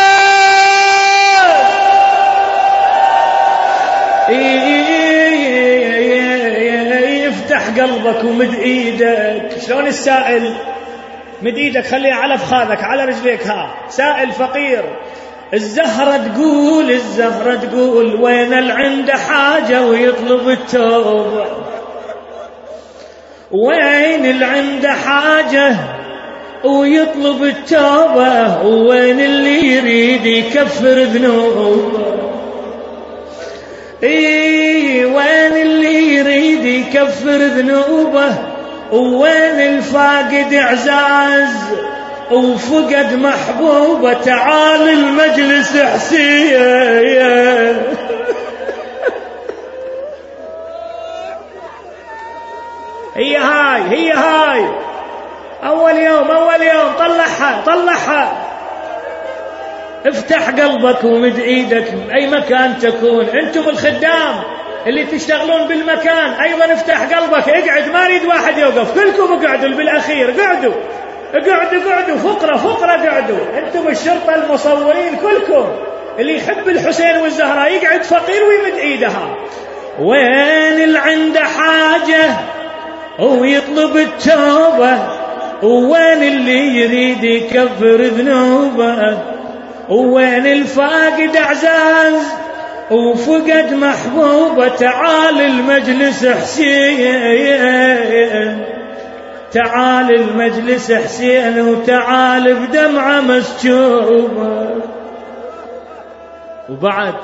يفتح قلبك ومد ايدك. شلون السائل؟ مد ايدك خليها على فخاذك على رجليك. ها سائل فقير. الزهرة تقول، الزهرة تقول وين اللي عنده حاجة ويطلب التوبة؟ وين اللي عنده حاجة ويطلب التوبة؟ وين اللي يريد يكفر ذنوبه؟ اي وين اللي يريد يكفر ذنوبه؟ وين الفاقد اعزاز وفقد محبوبه؟ تعال المجلس حسين. هي هاي هي هاي أول يوم أول يوم. طلعها طلعها. افتح قلبك ومد ايدك أي مكان تكون. أنتم الخدام اللي تشتغلون بالمكان أيضا افتح قلبك. اقعد، ما اريد واحد يوقف، كلكم اقعدوا بالأخير. قعدوا اقعدوا اقعدوا فقرة فقرة قعدوا. أنتم الشرطة المصورين كلكم اللي يحب الحسين والزهراء يقعد فقير ويمد ايدها. وين اللي عنده حاجة ويطلب التوبة؟ وين اللي يريد يكفر ذنوبه؟ وين الفاقد اعزاز وفقد محبوبه؟ تعال المجلس حسين، تعال المجلس حسين، وتعال بدمعة مسكوبة. وبعد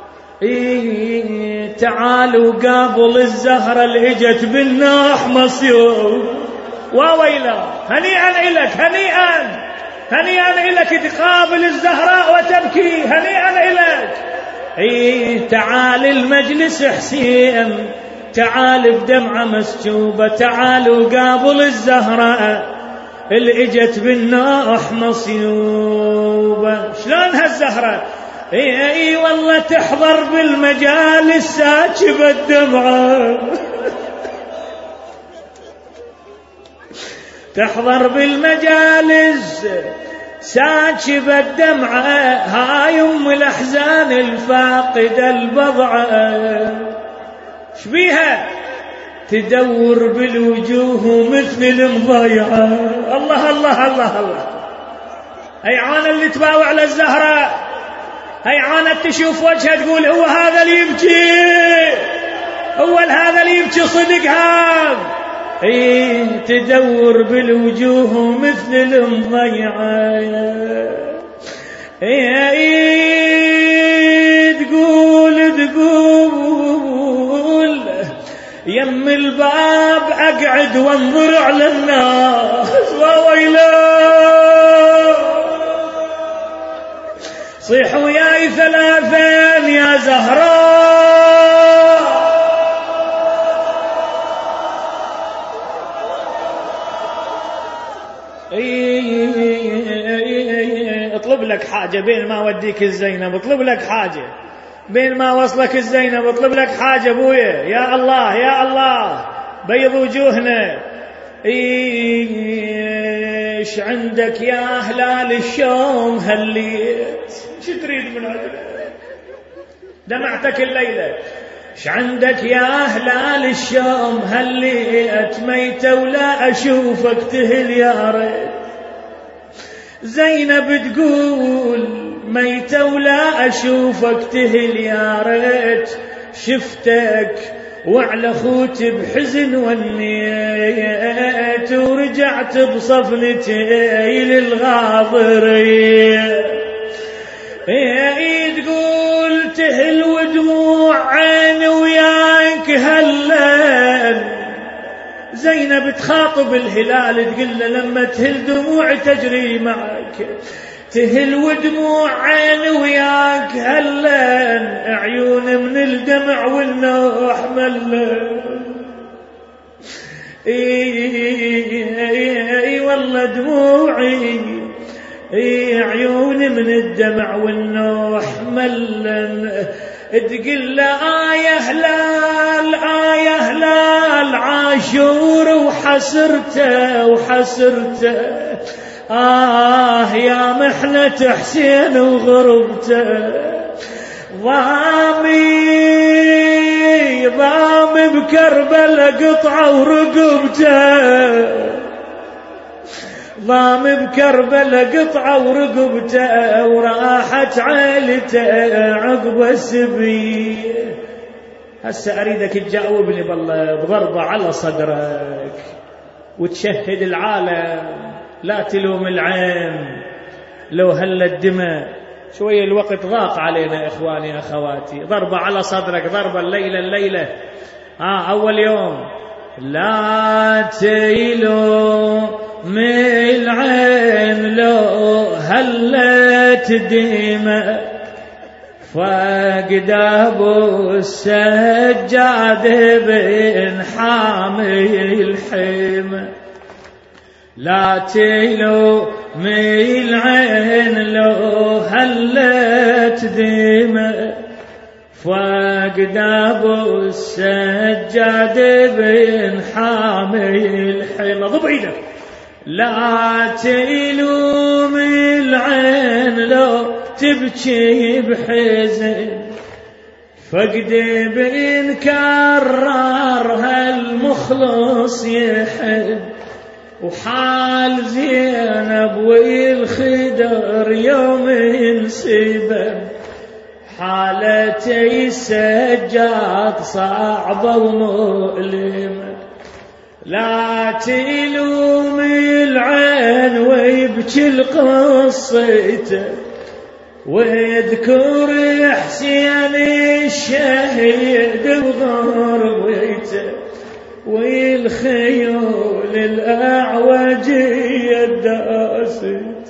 إيه تعال وقابل الزهرة اللي اجت بالنوح مصيوب. وويلا هنيئا إلك، هنيئا هنيئا إلك تقابل الزهراء وتبكي، هنيئا إلك. إيه تعال المجلس حسين، تعال بدمعة مسكوبة، تعال وقابل الزهراء اللي اجت بالنوح مصيوبة. شلون هالزهرة؟ اي اي والله تحضر بالمجالس ساكبة الدمعة تحضر بالمجالس ساكبة الدمعة، هاي ام الاحزان الفاقدة البضعة. شبيها؟ تدور بالوجوه مثل المضيعة. الله الله الله الله. هي عانة اللي تباوع للزهرة، هي عانة تشوف وجهها تقول هو هذا اللي يبكي، هو هذا اللي يبكي صدق هذا. ايه تدور بالوجوه مثل المضيعة. ايه ايه تقول تقول يم الباب اقعد وانظر على الناس. وويلا صيح وياي ثلاثين يا زهراء. اطلب لك حاجة بين ما وديك الزينب، اطلب لك حاجة بين ما وصلك الزينب، اطلب لك حاجة ابويا. يا الله يا الله بيض وجوهنا. ايش عندك يا هلال الشوم هليت؟ شو تريد من هذا؟ دمعتك الليلة. ايش عندك يا هلال الشوم هليت؟ ميتة ولا اشوفك تهل يا ريت. زينب تقول ميتة ولا اشوفك تهل يا ريت. شفتك وعلى خوت بحزن ونيت، ورجعت بصفنتي للغاضرية. ايه تقول تهل ودموع عيني وياك هلال. زينب تخاطب الهلال تقول له لما تهل دموعي تجري معك، تهل ودموع عيني وياك هلان. عيون من الدمع والنوح ملان. اي والله دموعي، اي عيون من الدمع والنوح ملان. تقول له آه يا هلال آه يا هلال عاشور وحسرته وحسرته. آه يا محنة حسين وغربته. ضامي ضامي بكربلاء قطعة ورقبته، ضامي بكربلاء قطعة ورقبته. وراحت عيلته عقب السبي. هسه أريدك تجاوبني بالله بضربة على صدرك وتشهد العالم، لا تلوم العين لو هل الدماء. شوية الوقت ضاق علينا إخواني أخواتي. ضربة على صدرك، ضربة الليلة الليلة. ها أول يوم لا تلوم العين لو هلت دماء. فقد أبو السجاد بن حامي الحمى. لا تلوم العين لو هلت دماء. فقد أبو السجاد بن حامي الحمى. ضب ايدك. لا تلوم العين لو تبكي بحزن. فقد بن كرر هالمخلص يحب. وحال زينب والخدر يوم انسبب، حالتي السجاد صعبة ومؤلمة. لا تلوم العين ويبكي القصيته، واذكر حسين الشهيد وغربته، والخيول الأعوجية الداست،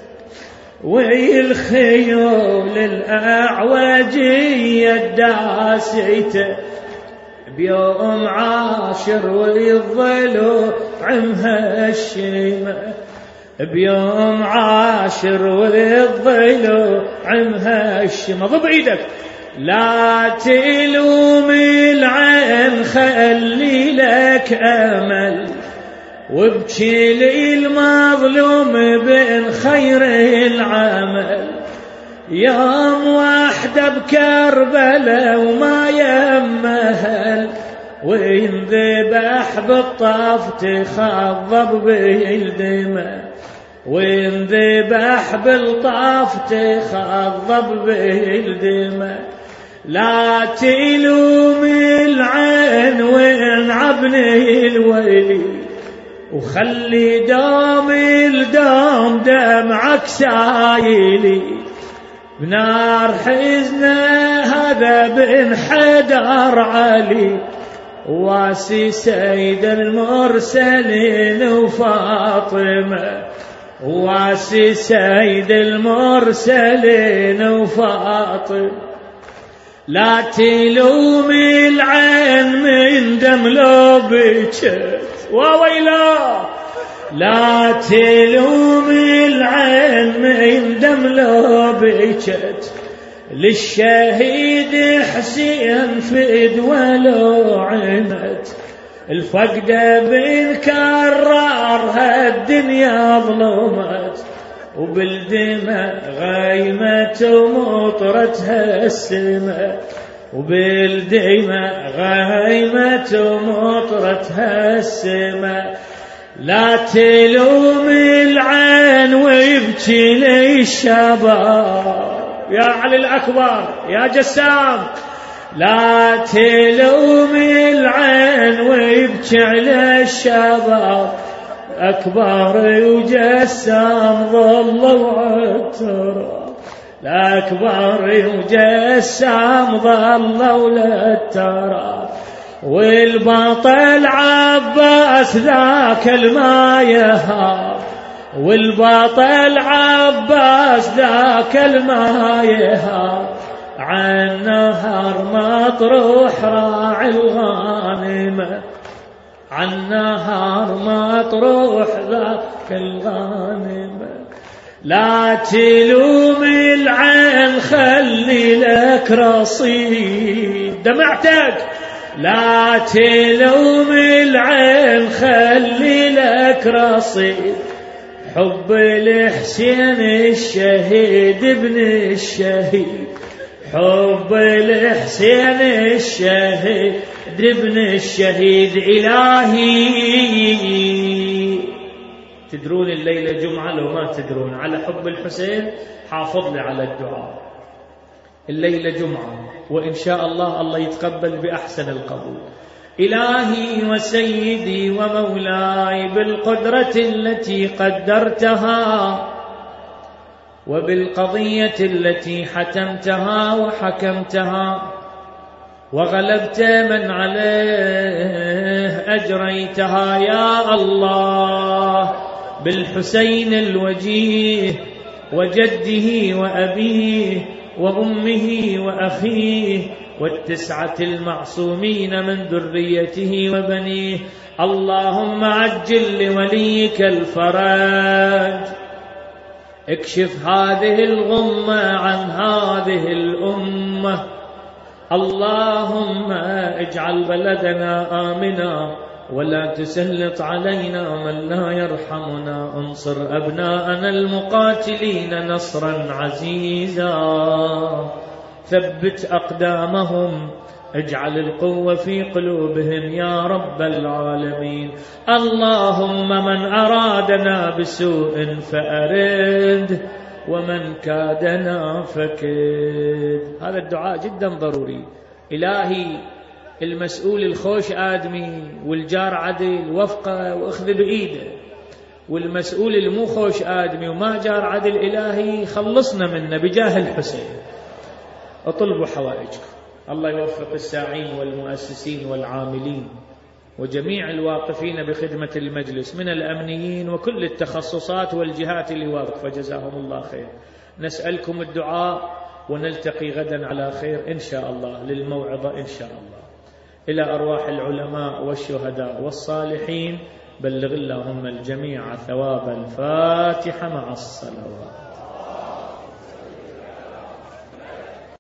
والخيول الأعوجية الداست، بيوم عاشر والظلوع مهشمة، بيوم عاشر والظلوع مهشمة. ضب ايدك. لا تلوم العين خلي لك امل، وابكي للمظلوم بين خير العمل. يوم واحدة بكربلاء وما يمهل، وينذبح بالطاف تخضب بالدماء، وينذبح بالطاف تخضب بالدماء. لا تلوم العين وانعبني الويلي، وخلي دوم الدوم دمعك سايلي. بنار حزنه هذا بن حدر علي، واسي سيد المرسلين وفاطمة، واسي سيد المرسلين وفاطمة. لا تلوم العين من دم لو بكت وويلا، لا تلوم العين من دم لو بكت. للشهيد حسين فد ولو عمت، الفقدة بنكررها الدنيا ظلمت، وبالدماء غيمت ومطرتها السماء، وبالدماء غيمت ومطرتها السماء. لا تلوم العين ويبكي لي الشباب، يا علي الأكبر يا جسام. لا تلوم العين ويبكي على الشباب، أكبر وجسام ظلوا عالتراب، الأكبر وجسام ظلوا للتراب. والبطل عباس ذاك الما يهاب، والبطل عباس ذاك الما يهاب. عن نهر مطروح راعي الغانمة، عن نهر مطروح ذاك الغانمة. لا تلوم العين خلي لك رصيد دمعتك، لا تلوم العين خلي لك رصيد. حب الحسين الشهيد ابن الشهيد، حب الحسين الشهيد ابن الشهيد. إلهي تدرون الليلة جمعة، لو ما تدرون على حب الحسين حافظ لي على الدعاء. الليلة جمعة وإن شاء الله الله يتقبل بأحسن القبول. إلهي وسيدي ومولاي بالقدرة التي قدرتها، وبالقضية التي حتمتها وحكمتها، وغلبت من عليه أجريتها يا الله، بالحسين الوجيه وجده وأبيه وأمه وأخيه والتسعة المعصومين من ذريته وبنيه. اللهم عجل لوليك الفرج، اكشف هذه الغمة عن هذه الأمة. اللهم اجعل بلدنا آمنا ولا تسلط علينا من لا يرحمنا. انصر أبناءنا المقاتلين نصرا عزيزا، ثبت أقدامهم اجعل القوة في قلوبهم يا رب العالمين. اللهم من أرادنا بسوء فأرد ومن كادنا فكد. هذا الدعاء جدا ضروري. إلهي المسؤول الخوش آدمي والجار عدل وفقه وأخذ بإيده، والمسؤول المو خوش آدمي وما جار عدل إلهي خلصنا منه بجاه الحسين. اطلبوا حوائجكم. الله يوفق الساعين والمؤسسين والعاملين وجميع الواقفين بخدمة المجلس من الأمنيين وكل التخصصات والجهات اللي واقفة، جزاهم الله خير. نسألكم الدعاء ونلتقي غدا على خير إن شاء الله للموعظة إن شاء الله. إلى أرواح العلماء والشهداء والصالحين بلغ اللهم الجميع ثواب الفاتحة مع الصلوات.